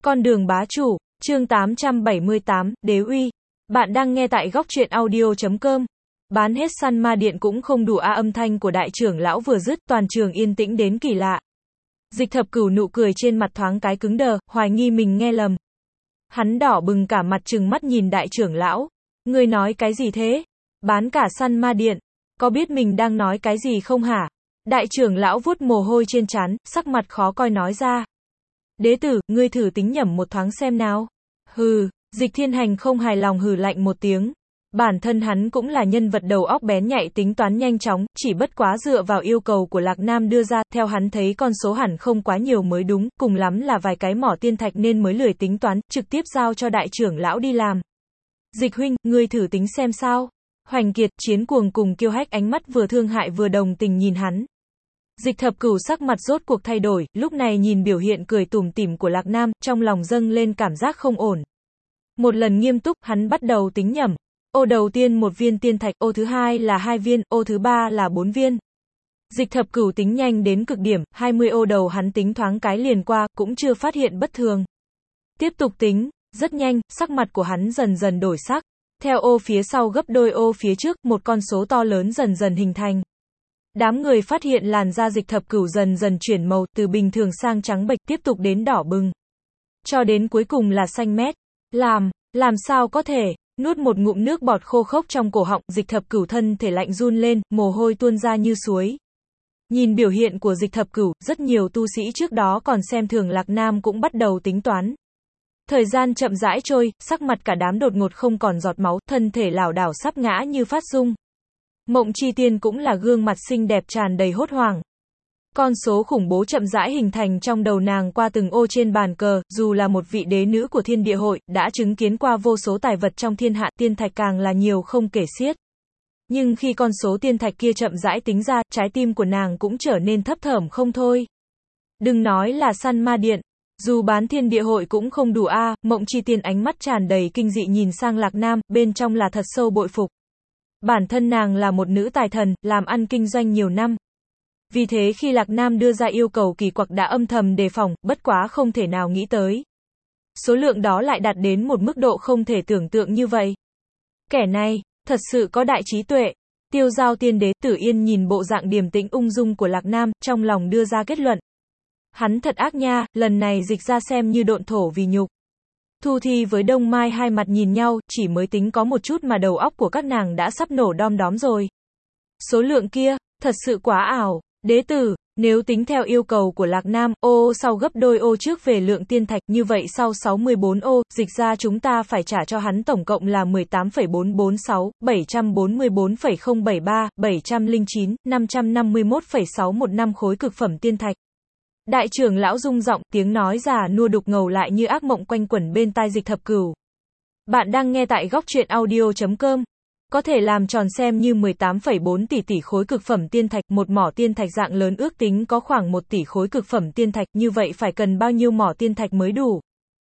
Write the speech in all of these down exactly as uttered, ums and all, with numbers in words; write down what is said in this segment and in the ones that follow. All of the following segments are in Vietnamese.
Con đường bá chủ, chương tám trăm bảy mươi tám, Đế uy. Bạn đang nghe tại góc truyện audio chấm com. Bán hết săn ma điện cũng không đủ a âm thanh của đại trưởng lão vừa dứt, toàn trường yên tĩnh đến kỳ lạ. Dịch Thập Cửu nụ cười trên mặt thoáng cái cứng đờ, hoài nghi mình nghe lầm. Hắn đỏ bừng cả mặt trừng mắt nhìn đại trưởng lão. Ngươi nói cái gì thế? Bán cả săn ma điện. Có biết mình đang nói cái gì không hả? Đại trưởng lão vuốt mồ hôi trên trán, sắc mặt khó coi nói ra. Đế tử, ngươi thử tính nhẩm một thoáng xem nào. Hừ, Dịch Thiên Hành không hài lòng hừ lạnh một tiếng. Bản thân hắn cũng là nhân vật đầu óc bén nhạy tính toán nhanh chóng, chỉ bất quá dựa vào yêu cầu của Lạc Nam đưa ra, theo hắn thấy con số hẳn không quá nhiều mới đúng, cùng lắm là vài cái mỏ tiên thạch nên mới lười tính toán, trực tiếp giao cho đại trưởng lão đi làm. Dịch huynh, ngươi thử tính xem sao. Hoành Kiệt, Chiến Cuồng cùng Kiêu Hách ánh mắt vừa thương hại vừa đồng tình nhìn hắn. Dịch Thập Cửu sắc mặt rốt cuộc thay đổi, lúc này nhìn biểu hiện cười tủm tỉm của Lạc Nam, trong lòng dâng lên cảm giác không ổn. Một lần nghiêm túc, hắn bắt đầu tính nhẩm. Ô đầu tiên một viên tiên thạch, ô thứ hai là hai viên, ô thứ ba là bốn viên. Dịch Thập Cửu tính nhanh đến cực điểm, hai mươi ô đầu hắn tính thoáng cái liền qua, cũng chưa phát hiện bất thường. Tiếp tục tính, rất nhanh, sắc mặt của hắn dần dần đổi sắc. Theo ô phía sau gấp đôi ô phía trước, một con số to lớn dần dần hình thành. Đám người phát hiện làn da Dịch Thập Cửu dần dần chuyển màu, từ bình thường sang trắng bệch, tiếp tục đến đỏ bừng. Cho đến cuối cùng là xanh mét. Làm, làm sao có thể? Nuốt một ngụm nước bọt khô khốc trong cổ họng, Dịch Thập Cửu thân thể lạnh run lên, mồ hôi tuôn ra như suối. Nhìn biểu hiện của Dịch Thập Cửu, rất nhiều tu sĩ trước đó còn xem thường Lạc Nam cũng bắt đầu tính toán. Thời gian chậm rãi trôi, sắc mặt cả đám đột ngột không còn giọt máu, thân thể lảo đảo sắp ngã như phát rung. Mộng Chi Tiên cũng là gương mặt xinh đẹp tràn đầy hốt hoảng. Con số khủng bố chậm rãi hình thành trong đầu nàng qua từng ô trên bàn cờ, dù là một vị đế nữ của thiên địa hội, đã chứng kiến qua vô số tài vật trong thiên hạ, tiên thạch càng là nhiều không kể xiết. Nhưng khi con số tiên thạch kia chậm rãi tính ra, trái tim của nàng cũng trở nên thấp thởm không thôi. Đừng nói là săn ma điện, dù bán thiên địa hội cũng không đủ a. À, Mộng Chi Tiên ánh mắt tràn đầy kinh dị nhìn sang Lạc Nam, bên trong là thật sâu bội phục. Bản thân nàng là một nữ tài thần, làm ăn kinh doanh nhiều năm. Vì thế khi Lạc Nam đưa ra yêu cầu kỳ quặc đã âm thầm đề phòng, bất quá không thể nào nghĩ tới. Số lượng đó lại đạt đến một mức độ không thể tưởng tượng như vậy. Kẻ này, thật sự có đại trí tuệ. Tiêu Giao Tiên Đế, Tử Yên nhìn bộ dạng điềm tĩnh ung dung của Lạc Nam, trong lòng đưa ra kết luận. Hắn thật ác nha, lần này dịch ra xem như độn thổ vì nhục. Thu Thi với Đông Mai hai mặt nhìn nhau, chỉ mới tính có một chút mà đầu óc của các nàng đã sắp nổ đom đóm rồi. Số lượng kia, thật sự quá ảo. Đế tử, nếu tính theo yêu cầu của Lạc Nam, ô sau gấp đôi ô trước về lượng tiên thạch, như vậy sau sáu mươi bốn ô, dịch ra chúng ta phải trả cho hắn tổng cộng là mười tám phẩy bốn bốn sáu, bảy trăm bốn mươi bốn phẩy không bảy ba, bảy trăm lẻ chín, năm trăm năm mươi mốt phẩy sáu một năm khối cực phẩm tiên thạch. Đại trưởng lão rung giọng, tiếng nói già nua đục ngầu lại như ác mộng quanh quẩn bên tai Dịch Thập Cửu. Bạn đang nghe tại góc truyện audio chấm com. Có thể làm tròn xem như mười tám phẩy bốn tỷ tỷ khối cực phẩm tiên thạch, một mỏ tiên thạch dạng lớn ước tính có khoảng một tỷ khối cực phẩm tiên thạch, như vậy phải cần bao nhiêu mỏ tiên thạch mới đủ.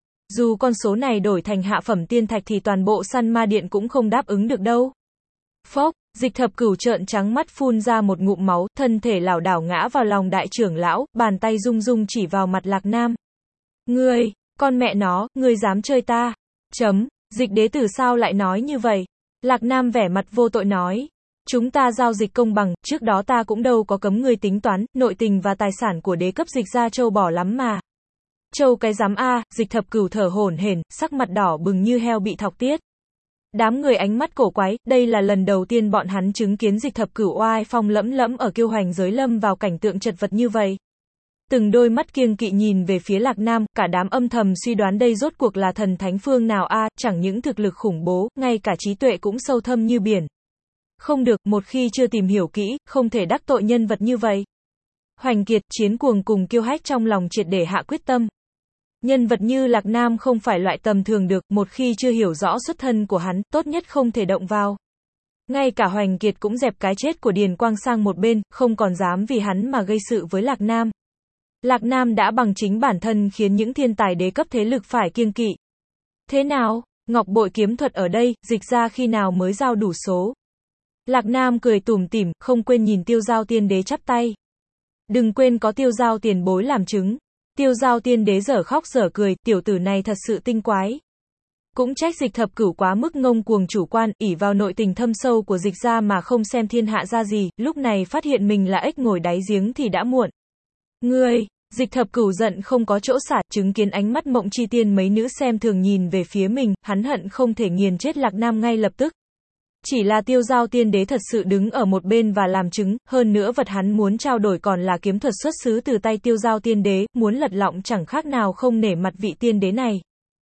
Dù con số này đổi thành hạ phẩm tiên thạch thì toàn bộ săn ma điện cũng không đáp ứng được đâu. Phốc, Dịch Thập Cửu trợn trắng mắt phun ra một ngụm máu, thân thể lảo đảo ngã vào lòng đại trưởng lão, bàn tay rung rung chỉ vào mặt Lạc Nam. Ngươi, con mẹ nó, ngươi dám chơi ta? Chấm, Dịch đế tử sao lại nói như vậy? Lạc Nam vẻ mặt vô tội nói. Chúng ta giao dịch công bằng, trước đó ta cũng đâu có cấm ngươi tính toán, nội tình và tài sản của đế cấp dịch ra châu bò lắm mà. Châu cái dám a. Dịch Thập Cửu thở hổn hển, sắc mặt đỏ bừng như heo bị thọc tiết. Đám người ánh mắt cổ quái, đây là lần đầu tiên bọn hắn chứng kiến Dịch Thập Cửu oai phong lẫm lẫm ở Kiêu Hoành giới lâm vào cảnh tượng chật vật như vậy. Từng đôi mắt kiêng kỵ nhìn về phía Lạc Nam, cả đám âm thầm suy đoán đây rốt cuộc là thần thánh phương nào a, à, chẳng những thực lực khủng bố, ngay cả trí tuệ cũng sâu thâm như biển. Không được, một khi chưa tìm hiểu kỹ, không thể đắc tội nhân vật như vậy. Hoành Kiệt, Chiến Cuồng cùng Kiêu Hách trong lòng triệt để hạ quyết tâm. Nhân vật như Lạc Nam không phải loại tầm thường được, một khi chưa hiểu rõ xuất thân của hắn, tốt nhất không thể động vào. Ngay cả Hoành Kiệt cũng dẹp cái chết của Điền Quang sang một bên, không còn dám vì hắn mà gây sự với Lạc Nam. Lạc Nam đã bằng chính bản thân khiến những thiên tài đế cấp thế lực phải kiêng kỵ. Thế nào, ngọc bội kiếm thuật ở đây, dịch ra khi nào mới giao đủ số? Lạc Nam cười tủm tỉm, không quên nhìn Tiêu Giao Tiên Đế chắp tay. Đừng quên có Tiêu Giao tiền bối làm chứng. Tiêu Giao Tiên Đế dở khóc dở cười, tiểu tử này thật sự tinh quái. Cũng trách Dịch Thập Cửu quá mức ngông cuồng chủ quan, ỷ vào nội tình thâm sâu của Dịch gia mà không xem thiên hạ ra gì, lúc này phát hiện mình là ếch ngồi đáy giếng thì đã muộn. Ngươi, Dịch Thập Cửu giận không có chỗ xả, chứng kiến ánh mắt Mộng Chi Tiên mấy nữ xem thường nhìn về phía mình, hắn hận không thể nghiền chết Lạc Nam ngay lập tức. Chỉ là Tiêu Giao Tiên Đế thật sự đứng ở một bên và làm chứng, hơn nữa vật hắn muốn trao đổi còn là kiếm thuật xuất xứ từ tay Tiêu Giao Tiên Đế, muốn lật lọng chẳng khác nào không nể mặt vị tiên đế này.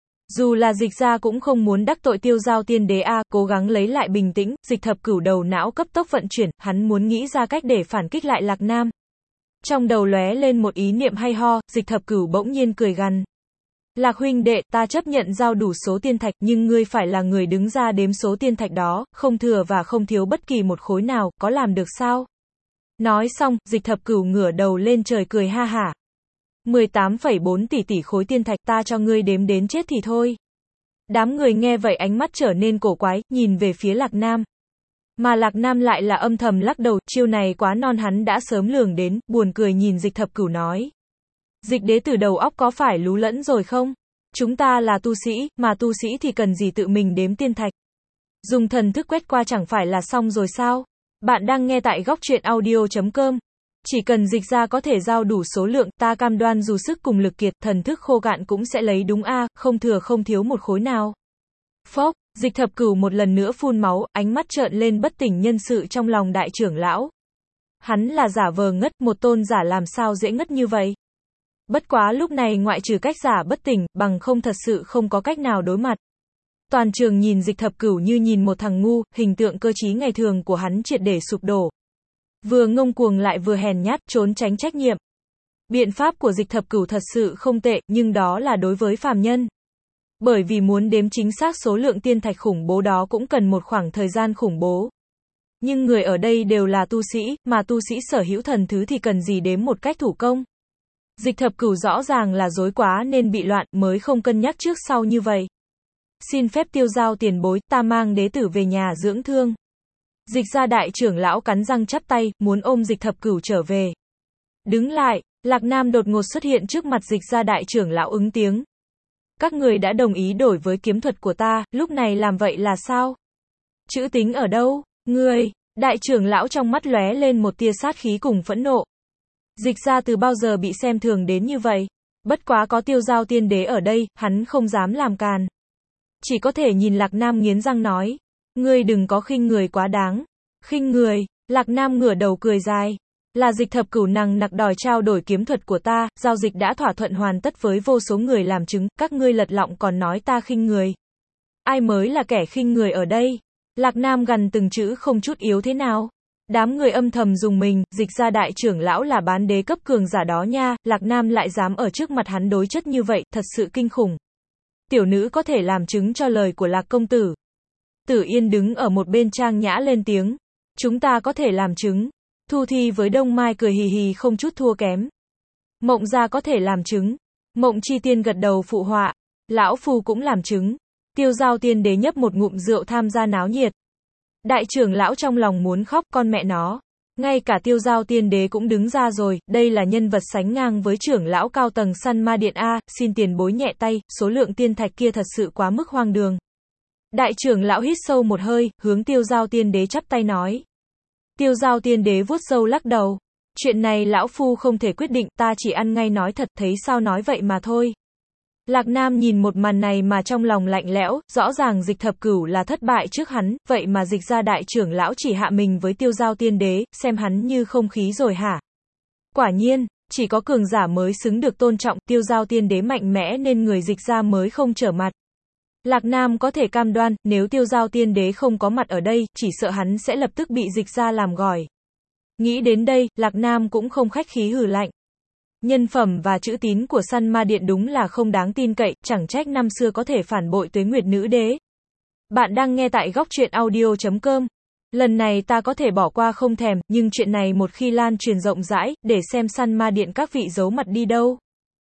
Dù là Dịch gia cũng không muốn đắc tội Tiêu Giao Tiên Đế a, cố gắng lấy lại bình tĩnh, Dịch Thập Cửu đầu não cấp tốc vận chuyển, hắn muốn nghĩ ra cách để phản kích lại Lạc Nam. Trong đầu lóe lên một ý niệm hay ho, Dịch Thập Cửu bỗng nhiên cười gằn. Lạc huynh đệ, ta chấp nhận giao đủ số tiên thạch, nhưng ngươi phải là người đứng ra đếm số tiên thạch đó, không thừa và không thiếu bất kỳ một khối nào, có làm được sao? Nói xong, Dịch Thập Cửu ngửa đầu lên trời cười ha hả. mười tám phẩy bốn tỷ tỷ khối tiên thạch, ta cho ngươi đếm đến chết thì thôi. Đám người nghe vậy ánh mắt trở nên cổ quái, nhìn về phía Lạc Nam. Mà Lạc Nam lại là âm thầm lắc đầu, chiêu này quá non hắn đã sớm lường đến, buồn cười nhìn Dịch Thập Cửu nói. Dịch đế tử đầu óc có phải lú lẫn rồi không? Chúng ta là tu sĩ, mà tu sĩ thì cần gì tự mình đếm tiên thạch. Dùng thần thức quét qua chẳng phải là xong rồi sao? Bạn đang nghe tại góc truyện audio chấm com. Chỉ cần Dịch gia có thể giao đủ số lượng, ta cam đoan dù sức cùng lực kiệt, thần thức khô cạn cũng sẽ lấy đúng a, không thừa không thiếu một khối nào. Phốc, Dịch Thập Cửu một lần nữa phun máu, ánh mắt trợn lên bất tỉnh nhân sự trong lòng đại trưởng lão. Hắn là giả vờ ngất, một tôn giả làm sao dễ ngất như vậy? Bất quá lúc này ngoại trừ cách giả bất tỉnh, bằng không thật sự không có cách nào đối mặt. Toàn trường nhìn Dịch Thập Cửu như nhìn một thằng ngu, hình tượng cơ trí ngày thường của hắn triệt để sụp đổ. Vừa ngông cuồng lại vừa hèn nhát, trốn tránh trách nhiệm. Biện pháp của Dịch Thập Cửu thật sự không tệ, nhưng đó là đối với phàm nhân. Bởi vì muốn đếm chính xác số lượng tiên thạch khủng bố đó cũng cần một khoảng thời gian khủng bố. Nhưng người ở đây đều là tu sĩ, mà tu sĩ sở hữu thần thứ thì cần gì đếm một cách thủ công. Dịch Thập Cửu rõ ràng là dối quá nên bị loạn, mới không cân nhắc trước sau như vậy. Xin phép Tiêu Giao tiền bối, ta mang đế tử về nhà dưỡng thương. Dịch gia đại trưởng lão cắn răng chắp tay, muốn ôm Dịch Thập Cửu trở về. Đứng lại, Lạc Nam đột ngột xuất hiện trước mặt Dịch gia đại trưởng lão ứng tiếng. Các người đã đồng ý đổi với kiếm thuật của ta, lúc này làm vậy là sao? Chữ tính ở đâu? Ngươi, đại trưởng lão trong mắt lóe lên một tia sát khí cùng phẫn nộ. Dịch gia từ bao giờ bị xem thường đến như vậy? Bất quá có Tiêu Giao Tiên Đế ở đây, hắn không dám làm càn. Chỉ có thể nhìn Lạc Nam nghiến răng nói. Ngươi đừng có khinh người quá đáng. Khinh người, Lạc Nam ngửa đầu cười dài. Là Dịch Thập Cửu nằng nặc đòi trao đổi kiếm thuật của ta, giao dịch đã thỏa thuận hoàn tất với vô số người làm chứng, các ngươi lật lọng còn nói ta khinh người. Ai mới là kẻ khinh người ở đây? Lạc Nam gằn từng chữ không chút yếu thế nào. Đám người âm thầm dùng mình, Dịch gia đại trưởng lão là bán đế cấp cường giả đó nha, Lạc Nam lại dám ở trước mặt hắn đối chất như vậy, thật sự kinh khủng. Tiểu nữ có thể làm chứng cho lời của Lạc công tử. Tử Yên đứng ở một bên trang nhã lên tiếng. Chúng ta có thể làm chứng. Thu Thi với Đông Mai cười hì hì không chút thua kém. Mộng gia có thể làm chứng. Mộng Chi Tiên gật đầu phụ họa. Lão Phu cũng làm chứng. Tiêu Giao Tiên Đế nhấp một ngụm rượu tham gia náo nhiệt. Đại trưởng lão trong lòng muốn khóc, con mẹ nó. Ngay cả Tiêu Giao Tiên Đế cũng đứng ra rồi, đây là nhân vật sánh ngang với trưởng lão cao tầng Săn Ma Điện a, xin tiền bối nhẹ tay, số lượng tiên thạch kia thật sự quá mức hoang đường. Đại trưởng lão hít sâu một hơi, hướng Tiêu Giao Tiên Đế chắp tay nói. Tiêu Giao Tiên Đế vuốt râu lắc đầu. Chuyện này lão phu không thể quyết định, ta chỉ ăn ngay nói thật, thấy sao nói vậy mà thôi. Lạc Nam nhìn một màn này mà trong lòng lạnh lẽo, rõ ràng Dịch Thập Cửu là thất bại trước hắn, vậy mà Dịch gia đại trưởng lão chỉ hạ mình với Tiêu Giao Tiên Đế, xem hắn như không khí rồi hả? Quả nhiên, chỉ có cường giả mới xứng được tôn trọng, Tiêu Giao Tiên Đế mạnh mẽ nên người Dịch gia mới không trở mặt. Lạc Nam có thể cam đoan, nếu Tiêu Giao Tiên Đế không có mặt ở đây, chỉ sợ hắn sẽ lập tức bị Dịch gia làm gỏi. Nghĩ đến đây, Lạc Nam cũng không khách khí hừ lạnh. Nhân phẩm và chữ tín của Săn Ma Điện đúng là không đáng tin cậy, chẳng trách năm xưa có thể phản bội Tuế Nguyệt Nữ Đế. Bạn đang nghe tại góc truyện audio chấm com. Lần này ta có thể bỏ qua không thèm, nhưng chuyện này một khi lan truyền rộng rãi, để xem Săn Ma Điện các vị giấu mặt đi đâu.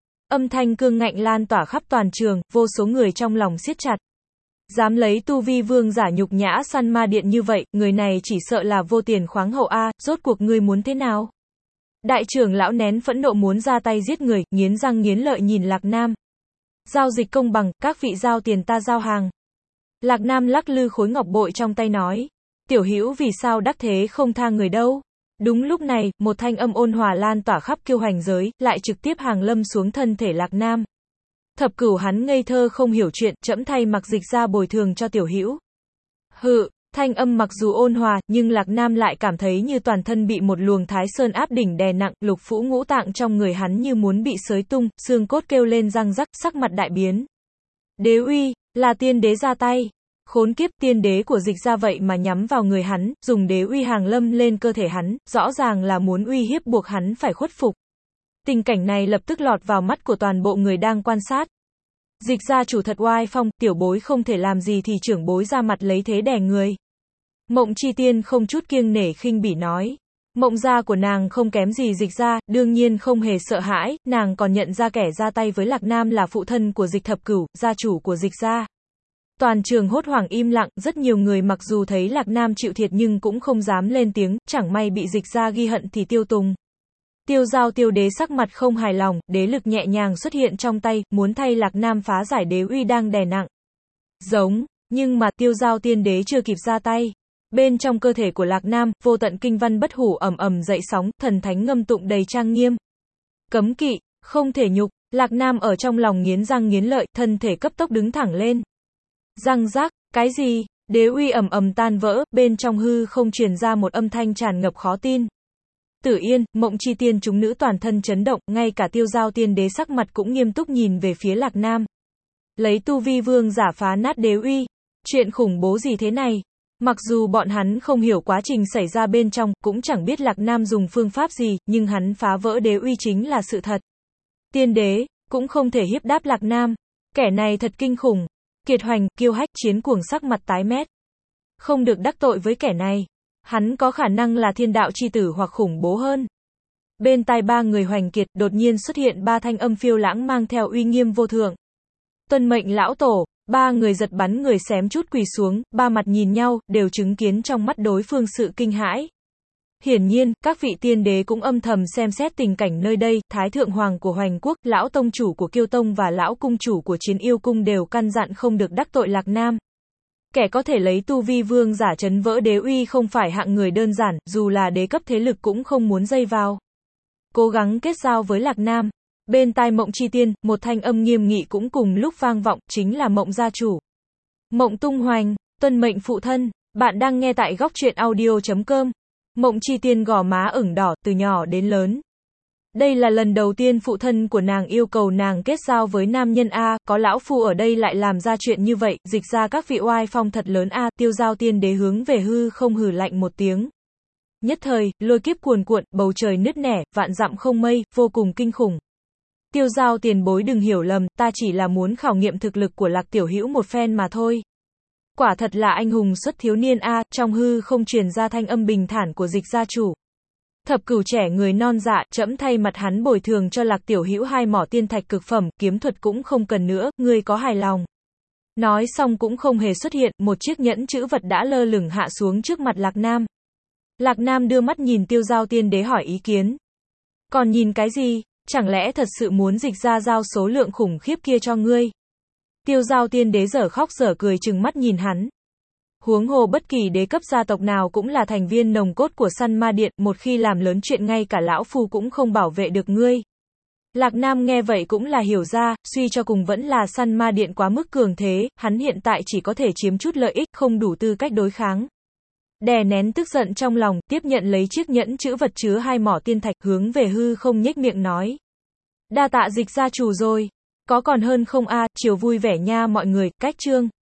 Âm thanh cương ngạnh lan tỏa khắp toàn trường, vô số người trong lòng siết chặt. Dám lấy tu vi vương giả nhục nhã Săn Ma Điện như vậy, người này chỉ sợ là vô tiền khoáng hậu a, rốt cuộc ngươi muốn thế nào? Đại trưởng lão nén phẫn nộ muốn ra tay giết người, nghiến răng nghiến lợi nhìn Lạc Nam. Giao dịch công bằng, các vị giao tiền ta giao hàng. Lạc Nam lắc lư khối ngọc bội trong tay nói. Tiểu Hữu vì sao đắc thế không tha người đâu. Đúng lúc này, một thanh âm ôn hòa lan tỏa khắp kiêu hành giới, lại trực tiếp hàng lâm xuống thân thể Lạc Nam. Thập Cửu hắn ngây thơ không hiểu chuyện, trẫm thay mặc dịch ra bồi thường cho Tiểu Hữu. Hự, thanh âm mặc dù ôn hòa, nhưng Lạc Nam lại cảm thấy như toàn thân bị một luồng thái sơn áp đỉnh đè nặng, lục phủ ngũ tạng trong người hắn như muốn bị xới tung, xương cốt kêu lên răng rắc, sắc mặt đại biến. Đế uy, là tiên đế ra tay. Khốn kiếp, tiên đế của dịch ra vậy mà nhắm vào người hắn, dùng đế uy hàng lâm lên cơ thể hắn, rõ ràng là muốn uy hiếp buộc hắn phải khuất phục. Tình cảnh này lập tức lọt vào mắt của toàn bộ người đang quan sát. Dịch gia chủ thật oai phong, tiểu bối không thể làm gì thì trưởng bối ra mặt lấy thế đè người. Mộng Chi Tiên không chút kiêng nể khinh bỉ nói. Mộng gia của nàng không kém gì dịch gia, đương nhiên không hề sợ hãi, nàng còn nhận ra kẻ ra tay với Lạc Nam là phụ thân của dịch thập cửu, gia chủ của dịch gia. Toàn trường hốt hoảng im lặng, rất nhiều người mặc dù thấy Lạc Nam chịu thiệt nhưng cũng không dám lên tiếng, chẳng may bị dịch gia ghi hận thì tiêu tùng. Tiêu Giao Tiêu Đế sắc mặt không hài lòng, đế lực nhẹ nhàng xuất hiện trong tay, muốn thay Lạc Nam phá giải đế uy đang đè nặng. Giống, nhưng mà Tiêu Giao Tiên Đế chưa kịp ra tay. Bên trong cơ thể của Lạc Nam, vô tận kinh văn bất hủ ầm ầm dậy sóng, thần thánh ngâm tụng đầy trang nghiêm. Cấm kỵ, không thể nhục, Lạc Nam ở trong lòng nghiến răng nghiến lợi, thân thể cấp tốc đứng thẳng lên. Răng rác, cái gì? Đế uy ầm ầm tan vỡ, bên trong hư không truyền ra một âm thanh tràn ngập khó tin. Tử Yên, Mộng Chi Tiên chúng nữ toàn thân chấn động, ngay cả Tiêu Giao Tiên Đế sắc mặt cũng nghiêm túc nhìn về phía Lạc Nam. Lấy tu vi vương giả phá nát đế uy, chuyện khủng bố gì thế này? Mặc dù bọn hắn không hiểu quá trình xảy ra bên trong, cũng chẳng biết Lạc Nam dùng phương pháp gì, nhưng hắn phá vỡ đế uy chính là sự thật. Tiên đế, cũng không thể hiếp đáp Lạc Nam. Kẻ này thật kinh khủng. Kiệt Hoành, kiêu hách, chiến cuồng sắc mặt tái mét. Không được đắc tội với kẻ này. Hắn có khả năng là thiên đạo chi tử hoặc khủng bố hơn. Bên tai ba người Hoành Kiệt, đột nhiên xuất hiện ba thanh âm phiêu lãng mang theo uy nghiêm vô thượng. Tuân mệnh lão tổ, ba người giật bắn người xém chút quỳ xuống, ba mặt nhìn nhau, đều chứng kiến trong mắt đối phương sự kinh hãi. Hiển nhiên, các vị tiên đế cũng âm thầm xem xét tình cảnh nơi đây, Thái Thượng Hoàng của Hoành Quốc, lão tông chủ của Kiêu Tông và lão cung chủ của Chiến Yêu Cung đều căn dặn không được đắc tội Lạc Nam. Kẻ có thể lấy tu vi vương giả chấn vỡ đế uy không phải hạng người đơn giản, dù là đế cấp thế lực cũng không muốn dây vào. Cố gắng kết giao với Lạc Nam. Bên tai Mộng Chi Tiên, một thanh âm nghiêm nghị cũng cùng lúc vang vọng, chính là Mộng gia chủ. Mộng Tung Hoành, tuân mệnh phụ thân, bạn đang nghe tại góc truyện audio chấm com. Mộng Chi Tiên gò má ửng đỏ, từ nhỏ đến lớn. Đây là lần đầu tiên phụ thân của nàng yêu cầu nàng kết giao với nam nhân A, có lão phu ở đây lại làm ra chuyện như vậy, dịch ra các vị oai phong thật lớn A, Tiêu Giao Tiên Đế hướng về hư không hừ lạnh một tiếng. Nhất thời, lôi kiếp cuồn cuộn, bầu trời nứt nẻ, vạn dặm không mây, vô cùng kinh khủng. Tiêu Giao tiền bối đừng hiểu lầm, ta chỉ là muốn khảo nghiệm thực lực của Lạc tiểu hữu một phen mà thôi. Quả thật là anh hùng xuất thiếu niên A, trong hư không truyền ra thanh âm bình thản của dịch gia chủ. Thập Cửu trẻ người non dạ, trẫm thay mặt hắn bồi thường cho Lạc tiểu hữu hai mỏ tiên thạch cực phẩm, kiếm thuật cũng không cần nữa, ngươi có hài lòng. Nói xong cũng không hề xuất hiện, một chiếc nhẫn chữ vật đã lơ lửng hạ xuống trước mặt Lạc Nam. Lạc Nam đưa mắt nhìn Tiêu Giao Tiên Đế hỏi ý kiến. Còn nhìn cái gì, chẳng lẽ thật sự muốn dịch ra giao số lượng khủng khiếp kia cho ngươi? Tiêu Giao Tiên Đế dở khóc dở cười trừng mắt nhìn hắn. Huống hồ bất kỳ đế cấp gia tộc nào cũng là thành viên nồng cốt của Săn Ma Điện, một khi làm lớn chuyện ngay cả lão phu cũng không bảo vệ được ngươi. Lạc Nam nghe vậy cũng là hiểu ra, suy cho cùng vẫn là Săn Ma Điện quá mức cường thế, hắn hiện tại chỉ có thể chiếm chút lợi ích, không đủ tư cách đối kháng. Đè nén tức giận trong lòng, tiếp nhận lấy chiếc nhẫn chữ vật chứa hai mỏ tiên thạch, hướng về hư không nhếch miệng nói. Đa tạ dịch gia chủ rồi. Có còn hơn không a, chiều vui vẻ nha mọi người, cách chương.